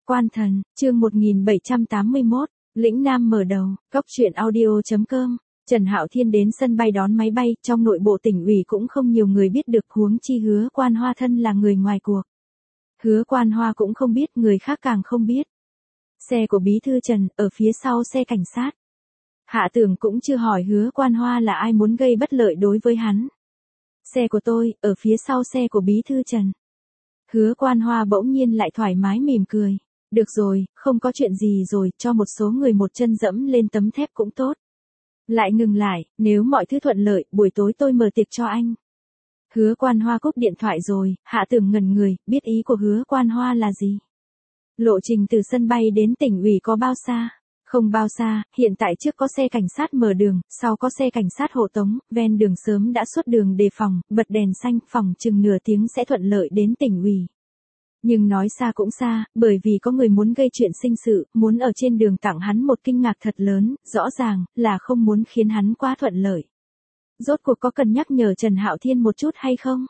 Quan thần, chương 1781, Lĩnh Nam mở đầu, Góc truyện audio.com. Trần Hạo Thiên đến sân bay đón máy bay, trong nội bộ tỉnh ủy cũng không nhiều người biết được, huống chi Hứa Quan Hoa thân là người ngoài cuộc. Hứa Quan Hoa cũng không biết, người khác càng không biết. Xe của Bí thư Trần, ở phía sau xe cảnh sát. Hạ Tưởng cũng chưa hỏi Hứa Quan Hoa là ai muốn gây bất lợi đối với hắn. Xe của tôi, ở phía sau xe của Bí thư Trần. Hứa Quan Hoa bỗng nhiên lại thoải mái mỉm cười. Được rồi, không có chuyện gì rồi, cho một số người một chân dẫm lên tấm thép cũng tốt. Lại ngừng lại, nếu mọi thứ thuận lợi, buổi tối tôi mở tiệc cho anh. Hứa Quan Hoa cúp điện thoại rồi, Hạ Tưởng ngẩn người, biết ý của Hứa Quan Hoa là gì. Lộ trình từ sân bay đến tỉnh ủy có bao xa? Không bao xa, hiện tại trước có xe cảnh sát mở đường, sau có xe cảnh sát hộ tống, ven đường sớm đã xuất đường đề phòng, bật đèn xanh, phòng chừng nửa tiếng sẽ thuận lợi đến tỉnh ủy. Nhưng nói xa cũng xa, bởi vì có người muốn gây chuyện sinh sự, muốn ở trên đường tặng hắn một kinh ngạc thật lớn, rõ ràng là không muốn khiến hắn quá thuận lợi. Rốt cuộc có cần nhắc nhở Trần Hạo Thiên một chút hay không?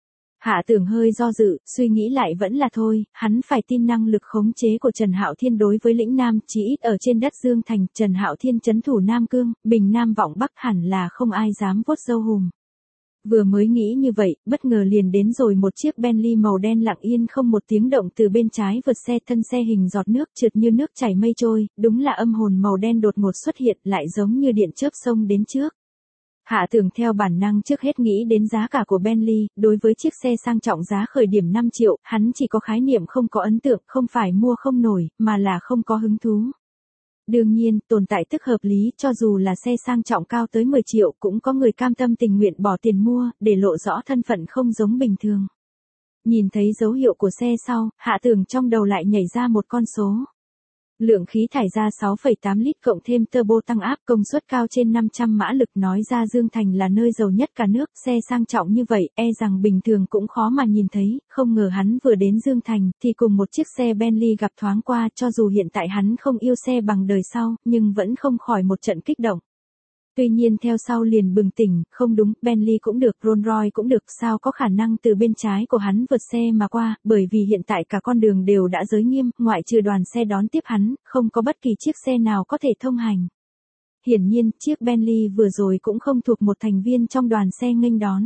Hạ Tưởng hơi do dự, suy nghĩ lại vẫn là thôi, hắn phải tin năng lực khống chế của Trần Hạo Thiên đối với lĩnh Nam, chí ít ở trên đất Dương Thành, Trần Hạo Thiên trấn thủ Nam Cương, Bình Nam vọng Bắc hẳn là không ai dám vuốt râu hùm. Vừa mới nghĩ như vậy, bất ngờ liền đến rồi một chiếc Bentley màu đen lặng yên không một tiếng động từ bên trái vượt xe, thân xe hình giọt nước trượt như nước chảy mây trôi, đúng là âm hồn màu đen đột ngột xuất hiện, lại giống như điện chớp xông đến trước. Hạ Tưởng theo bản năng trước hết nghĩ đến giá cả của Bentley, đối với chiếc xe sang trọng giá khởi điểm 5 triệu, hắn chỉ có khái niệm không có ấn tượng, không phải mua không nổi, mà là không có hứng thú. Đương nhiên, tồn tại tức hợp lý, cho dù là xe sang trọng cao tới 10 triệu cũng có người cam tâm tình nguyện bỏ tiền mua, để lộ rõ thân phận không giống bình thường. Nhìn thấy dấu hiệu của xe sau, Hạ Tưởng trong đầu lại nhảy ra một con số. Lượng khí thải ra 6,8 lít cộng thêm turbo tăng áp, công suất cao trên 500 mã lực, nói ra Dương Thành là nơi giàu nhất cả nước, xe sang trọng như vậy, e rằng bình thường cũng khó mà nhìn thấy, không ngờ hắn vừa đến Dương Thành, thì cùng một chiếc xe Bentley gặp thoáng qua, cho dù hiện tại hắn không yêu xe bằng đời sau, nhưng vẫn không khỏi một trận kích động. Tuy nhiên theo sau liền bừng tỉnh, không đúng, Bentley cũng được, Rolls-Royce cũng được, sao có khả năng từ bên trái của hắn vượt xe mà qua, bởi vì hiện tại cả con đường đều đã giới nghiêm, ngoại trừ đoàn xe đón tiếp hắn, không có bất kỳ chiếc xe nào có thể thông hành. Hiển nhiên, chiếc Bentley vừa rồi cũng không thuộc một thành viên trong đoàn xe nghênh đón.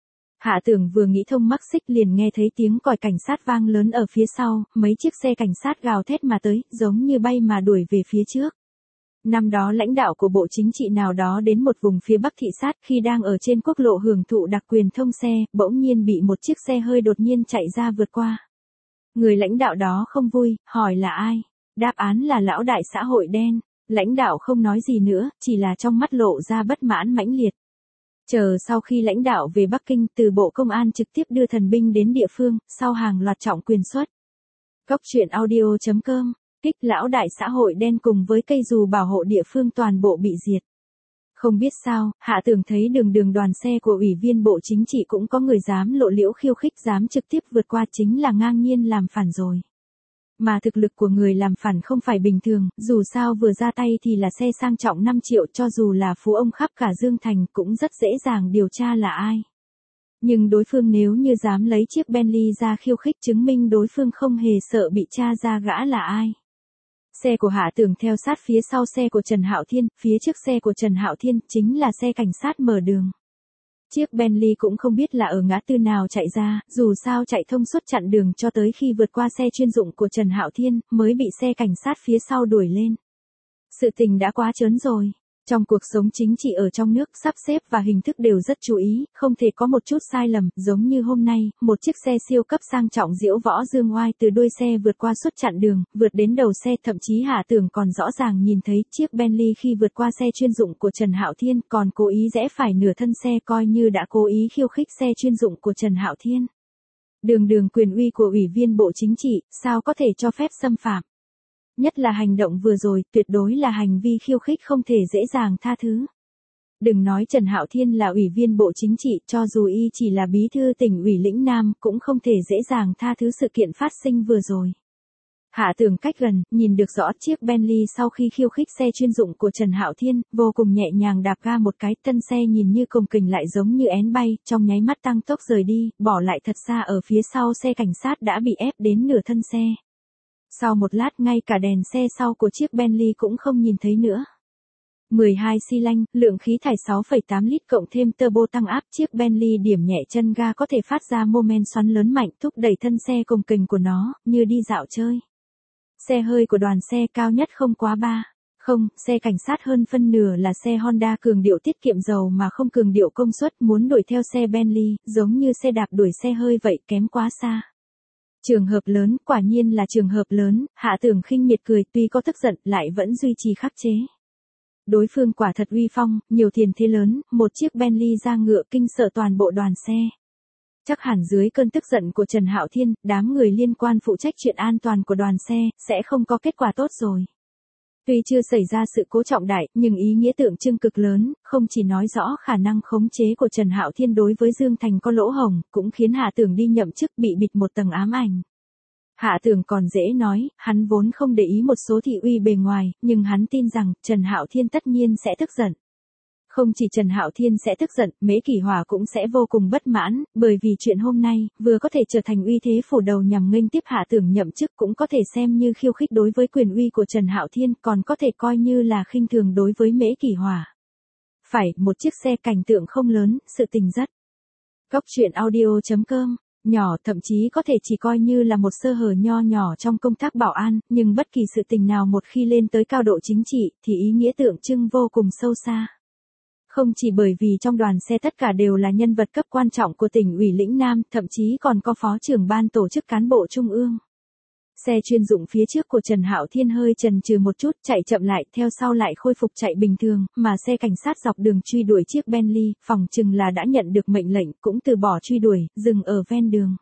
Hạ Tưởng vừa nghĩ thông mắc xích liền nghe thấy tiếng còi cảnh sát vang lớn ở phía sau, mấy chiếc xe cảnh sát gào thét mà tới, giống như bay mà đuổi về phía trước. Năm đó lãnh đạo của bộ chính trị nào đó đến một vùng phía Bắc thị sát, khi đang ở trên quốc lộ hưởng thụ đặc quyền thông xe, bỗng nhiên bị một chiếc xe hơi đột nhiên chạy ra vượt qua. Người lãnh đạo đó không vui, hỏi là ai? Đáp án là lão đại xã hội đen. Lãnh đạo không nói gì nữa, chỉ là trong mắt lộ ra bất mãn mãnh liệt. Chờ sau khi lãnh đạo về Bắc Kinh, từ Bộ Công an trực tiếp đưa thần binh đến địa phương, sau hàng loạt trọng quyền xuất. Góc truyện audio.com. Kích lão đại xã hội đen cùng với cây dù bảo hộ địa phương toàn bộ bị diệt. Không biết sao, Hạ Tưởng thấy đường đoàn xe của ủy viên bộ chính trị cũng có người dám lộ liễu khiêu khích, dám trực tiếp vượt qua, chính là ngang nhiên làm phản rồi. Mà thực lực của người làm phản không phải bình thường, dù sao vừa ra tay thì là xe sang trọng 5 triệu, cho dù là phú ông khắp cả Dương Thành cũng rất dễ dàng điều tra là ai. Nhưng đối phương nếu như dám lấy chiếc Bentley ra khiêu khích, chứng minh đối phương không hề sợ bị tra ra gã là ai. Xe của Hạ Tưởng theo sát phía sau xe của Trần Hạo Thiên, phía trước xe của Trần Hạo Thiên chính là xe cảnh sát mở đường. Chiếc Bentley cũng không biết là ở ngã tư nào chạy ra, dù sao chạy thông suốt chặn đường cho tới khi vượt qua xe chuyên dụng của Trần Hạo Thiên, mới bị xe cảnh sát phía sau đuổi lên. Sự tình đã quá trớn rồi. Trong cuộc sống chính trị ở trong nước, sắp xếp và hình thức đều rất chú ý, không thể có một chút sai lầm, giống như hôm nay, một chiếc xe siêu cấp sang trọng diễu võ dương oai từ đuôi xe vượt qua suốt chặn đường, vượt đến đầu xe, thậm chí Hạ Tưởng còn rõ ràng nhìn thấy chiếc Bentley khi vượt qua xe chuyên dụng của Trần Hạo Thiên, còn cố ý rẽ phải nửa thân xe, coi như đã cố ý khiêu khích xe chuyên dụng của Trần Hạo Thiên. Đường quyền uy của ủy viên bộ chính trị, sao có thể cho phép xâm phạm? Nhất là hành động vừa rồi, tuyệt đối là hành vi khiêu khích không thể dễ dàng tha thứ. Đừng nói Trần Hạo Thiên là ủy viên bộ chính trị, cho dù y chỉ là bí thư tỉnh ủy lĩnh Nam, cũng không thể dễ dàng tha thứ sự kiện phát sinh vừa rồi. Hạ Tưởng cách gần, nhìn được rõ chiếc Bentley sau khi khiêu khích xe chuyên dụng của Trần Hạo Thiên, vô cùng nhẹ nhàng đạp ga một cái, thân xe nhìn như cồng kềnh lại giống như én bay, trong nháy mắt tăng tốc rời đi, bỏ lại thật xa ở phía sau xe cảnh sát đã bị ép đến nửa thân xe. Sau một lát ngay cả đèn xe sau của chiếc Bentley cũng không nhìn thấy nữa. 12 xi lanh, lượng khí thải 6,8 lít cộng thêm turbo tăng áp, chiếc Bentley điểm nhẹ chân ga có thể phát ra mô men xoắn lớn mạnh thúc đẩy thân xe cồng kềnh của nó, như đi dạo chơi. Xe hơi của đoàn xe cao nhất không quá 3. Không, xe cảnh sát hơn phân nửa là xe Honda cường điệu tiết kiệm dầu mà không cường điệu công suất, muốn đuổi theo xe Bentley, giống như xe đạp đuổi xe hơi vậy, kém quá xa. Trường hợp lớn, quả nhiên là trường hợp lớn, Hạ Tưởng khinh miệt cười, tuy có tức giận, lại vẫn duy trì khắc chế. Đối phương quả thật uy phong, nhiều tiền thế lớn, một chiếc Bentley ra ngựa kinh sợ toàn bộ đoàn xe. Chắc hẳn dưới cơn tức giận của Trần Hạo Thiên, đám người liên quan phụ trách chuyện an toàn của đoàn xe, sẽ không có kết quả tốt rồi. Tuy chưa xảy ra sự cố trọng đại, nhưng ý nghĩa tượng trưng cực lớn, không chỉ nói rõ khả năng khống chế của Trần Hạo Thiên đối với Dương Thành có lỗ hổng, cũng khiến Hạ Tưởng đi nhậm chức bị bịt một tầng ám ảnh. Hạ Tưởng còn dễ nói, hắn vốn không để ý một số thị uy bề ngoài, nhưng hắn tin rằng Trần Hạo Thiên tất nhiên sẽ tức giận. Không chỉ Trần Hạo Thiên sẽ tức giận, Mễ Kỷ Hòa cũng sẽ vô cùng bất mãn, bởi vì chuyện hôm nay, vừa có thể trở thành uy thế phủ đầu nhằm nghênh tiếp Hạ Tưởng nhậm chức, cũng có thể xem như khiêu khích đối với quyền uy của Trần Hạo Thiên, còn có thể coi như là khinh thường đối với Mễ Kỷ Hòa. Phải, một chiếc xe cảnh tượng không lớn, sự tình rất. Góc truyện audio.com, nhỏ, thậm chí có thể chỉ coi như là một sơ hở nho nhỏ trong công tác bảo an, nhưng bất kỳ sự tình nào một khi lên tới cao độ chính trị, thì ý nghĩa tượng trưng vô cùng sâu xa. Không chỉ bởi vì trong đoàn xe tất cả đều là nhân vật cấp quan trọng của tỉnh ủy Lĩnh Nam, thậm chí còn có phó trưởng ban tổ chức cán bộ trung ương. Xe chuyên dụng phía trước của Trần Hạo Thiên hơi chần chừ một chút, chạy chậm lại, theo sau lại khôi phục chạy bình thường, mà xe cảnh sát dọc đường truy đuổi chiếc Bentley, phòng chừng là đã nhận được mệnh lệnh, cũng từ bỏ truy đuổi, dừng ở ven đường.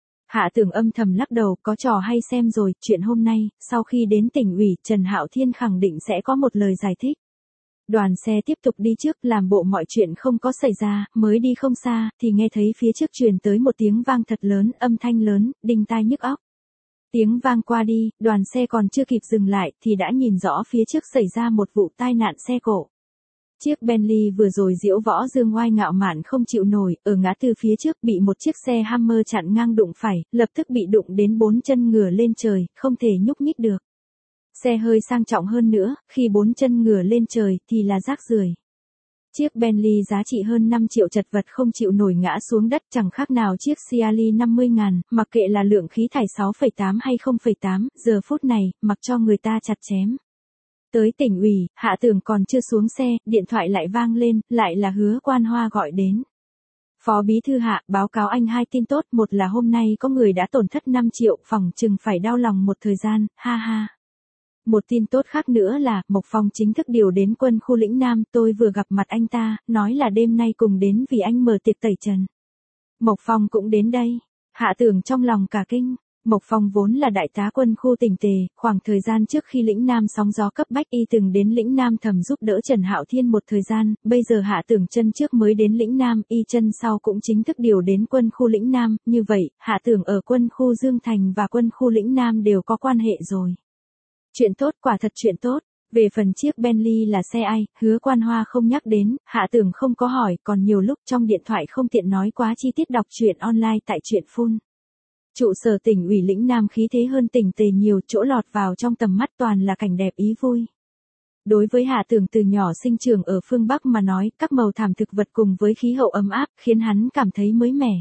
Hạ Tưởng âm thầm lắc đầu, có trò hay xem rồi, chuyện hôm nay, sau khi đến tỉnh ủy, Trần Hạo Thiên khẳng định sẽ có một lời giải thích. Đoàn xe tiếp tục đi trước, làm bộ mọi chuyện không có xảy ra, mới đi không xa, thì nghe thấy phía trước truyền tới một tiếng vang thật lớn, âm thanh lớn, đinh tai nhức óc. Tiếng vang qua đi, đoàn xe còn chưa kịp dừng lại, thì đã nhìn rõ phía trước xảy ra một vụ tai nạn xe cộ. Chiếc Bentley vừa rồi diễu võ dương oai ngạo mạn không chịu nổi, ở ngã tư phía trước bị một chiếc xe Hummer chặn ngang đụng phải, lập tức bị đụng đến 4 chân ngửa lên trời, không thể nhúc nhích được. Xe hơi sang trọng hơn nữa, khi 4 chân ngửa lên trời thì là rác rưởi. Chiếc Bentley giá trị hơn 5 triệu chật vật không chịu nổi ngã xuống đất, chẳng khác nào chiếc Ciali 50.000, mặc kệ là lượng khí thải 6,8 hay 0,8, giờ phút này, mặc cho người ta chặt chém. Tới tỉnh ủy, Hạ Tưởng còn chưa xuống xe, điện thoại lại vang lên, lại là Hứa Quan Hoa gọi đến. Phó Bí thư Hạ, báo cáo anh 2 tin tốt, một là hôm nay có người đã tổn thất 5 triệu, phỏng chừng phải đau lòng một thời gian, ha ha. Một tin tốt khác nữa là, Mộc Phong chính thức điều đến quân khu Lĩnh Nam, tôi vừa gặp mặt anh ta, nói là đêm nay cùng đến vì anh mở tiệc tẩy trần. Mộc Phong cũng đến đây. Hạ Tưởng trong lòng cả kinh. Mộc Phong vốn là đại tá quân khu Tỉnh Tề, khoảng thời gian trước khi Lĩnh Nam sóng gió cấp bách y từng đến Lĩnh Nam thầm giúp đỡ Trần Hạo Thiên một thời gian, bây giờ Hạ Tưởng chân trước mới đến Lĩnh Nam, y chân sau cũng chính thức điều đến quân khu Lĩnh Nam, như vậy, Hạ Tưởng ở quân khu Dương Thành và quân khu Lĩnh Nam đều có quan hệ rồi. Chuyện tốt, quả thật chuyện tốt. Về phần chiếc Bentley là xe ai, Hứa Quan Hoa không nhắc đến, Hạ Tưởng không có hỏi, còn nhiều lúc trong điện thoại không tiện nói quá chi tiết, đọc truyện online tại truyện Phun. Trụ sở tỉnh ủy Lĩnh Nam khí thế hơn Tỉnh Tề nhiều, chỗ lọt vào trong tầm mắt toàn là cảnh đẹp ý vui. Đối với Hạ Tưởng từ nhỏ sinh trưởng ở phương Bắc mà nói, các màu thảm thực vật cùng với khí hậu ấm áp, khiến hắn cảm thấy mới mẻ.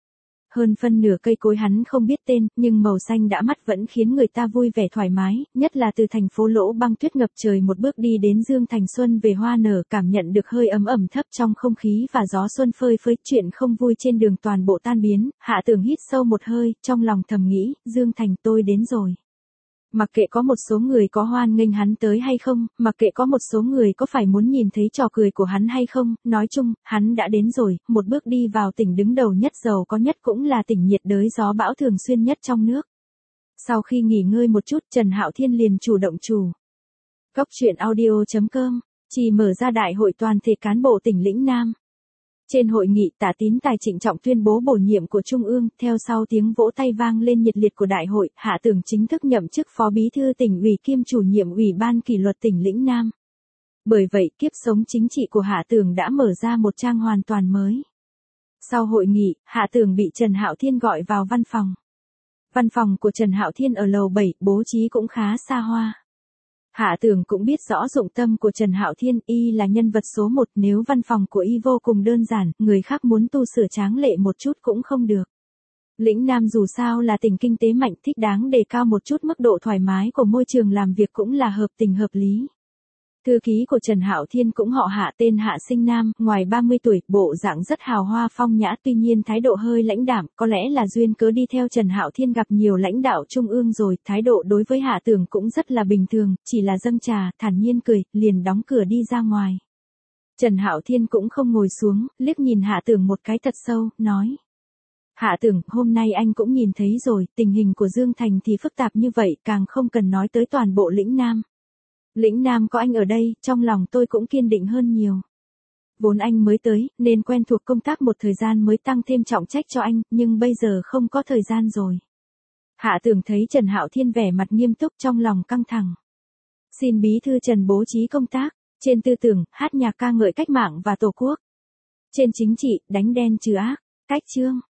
Hơn phân nửa cây cối hắn không biết tên, nhưng màu xanh đã mắt vẫn khiến người ta vui vẻ thoải mái, nhất là từ thành phố Lỗ Băng tuyết ngập trời một bước đi đến Dương Thành xuân về hoa nở, cảm nhận được hơi ấm ẩm thấp trong không khí và gió xuân phơi phới, chuyện không vui trên đường toàn bộ tan biến, Hạ Tưởng hít sâu một hơi, trong lòng thầm nghĩ, Dương Thành tôi đến rồi. Mặc kệ có một số người có hoan nghênh hắn tới hay không, mặc kệ có một số người có phải muốn nhìn thấy trò cười của hắn hay không, nói chung, hắn đã đến rồi, một bước đi vào tỉnh đứng đầu nhất giàu có nhất cũng là tỉnh nhiệt đới gió bão thường xuyên nhất trong nước. Sau khi nghỉ ngơi một chút, Trần Hạo Thiên liền chủ động chủ. Góc truyện audio.com, chỉ mở ra đại hội toàn thể cán bộ tỉnh Lĩnh Nam. Trên hội nghị, Tả Tín Tài trịnh trọng tuyên bố bổ nhiệm của Trung ương, theo sau tiếng vỗ tay vang lên nhiệt liệt của đại hội, Hạ Tưởng chính thức nhậm chức Phó Bí thư tỉnh ủy kiêm chủ nhiệm Ủy ban kỷ luật tỉnh Lĩnh Nam. Bởi vậy, kiếp sống chính trị của Hạ Tưởng đã mở ra một trang hoàn toàn mới. Sau hội nghị, Hạ Tưởng bị Trần Hạo Thiên gọi vào văn phòng. Văn phòng của Trần Hạo Thiên ở lầu 7, bố trí cũng khá xa hoa. Hạ Tường cũng biết rõ dụng tâm của Trần Hạo Thiên, y là nhân vật số 1, nếu văn phòng của y vô cùng đơn giản, người khác muốn tu sửa tráng lệ một chút cũng không được. Lĩnh Nam dù sao là tỉnh kinh tế mạnh, thích đáng đề cao một chút mức độ thoải mái của môi trường làm việc cũng là hợp tình hợp lý. Thư ký của Trần Hạo Thiên cũng họ Hạ, tên Hạ Sinh Nam, ngoài 30 tuổi, bộ dạng rất hào hoa phong nhã, tuy nhiên thái độ hơi lãnh đạm, có lẽ là duyên cớ đi theo Trần Hạo Thiên gặp nhiều lãnh đạo trung ương rồi, thái độ đối với Hạ Tưởng cũng rất là bình thường, chỉ là dâng trà, thản nhiên cười, liền đóng cửa đi ra ngoài. Trần Hạo Thiên cũng không ngồi xuống, liếc nhìn Hạ Tưởng một cái thật sâu, nói: Hạ Tưởng, hôm nay anh cũng nhìn thấy rồi, tình hình của Dương Thành thì phức tạp như vậy, càng không cần nói tới toàn bộ lĩnh Nam. Lĩnh Nam có anh ở đây, trong lòng tôi cũng kiên định hơn nhiều. Vốn anh mới tới, nên quen thuộc công tác một thời gian mới tăng thêm trọng trách cho anh, nhưng bây giờ không có thời gian rồi. Hạ Tưởng thấy Trần Hạo Thiên vẻ mặt nghiêm túc, trong lòng căng thẳng. Xin bí thư Trần bố trí công tác, trên tư tưởng, hát nhạc ca ngợi cách mạng và tổ quốc. Trên chính trị, đánh đen trừ ác, cách chương.